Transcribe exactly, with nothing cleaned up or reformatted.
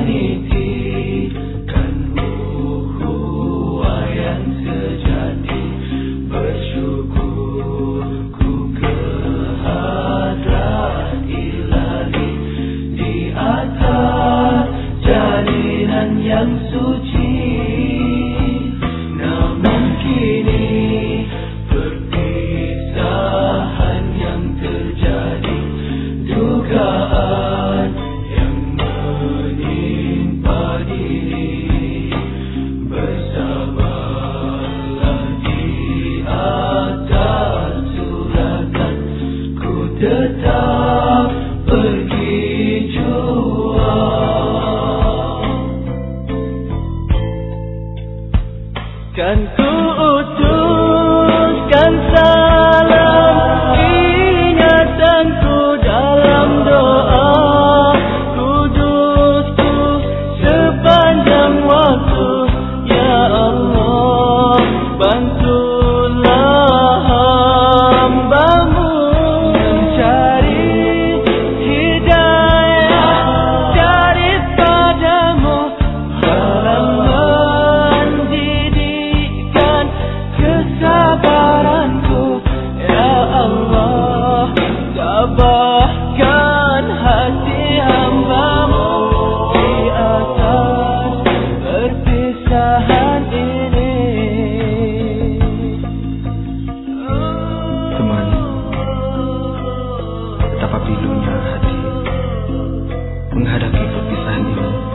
menitikan ukhuwah yang sejati. Bersyukur ku kehadrat Ilahi di atas jalinan yang suci. Namun kini perpisahan yang terjadi, dugaan yang menimpa diri. Bersabarlah di atas suratan, ku tetap pergi juang. Kan ku utuskan salam ingatanku dalam doa, kudusku sepanjang waktu. Ya Allah, bantulah hamba-Mu mencari hidayah daripadamu, dalam mendidikkan kesabaranku. Ya Allah, tabahkan hati hamba-Mu di atas perpisahan ini. Teman, betapa pilunya hati menghadapi perpisahan ini.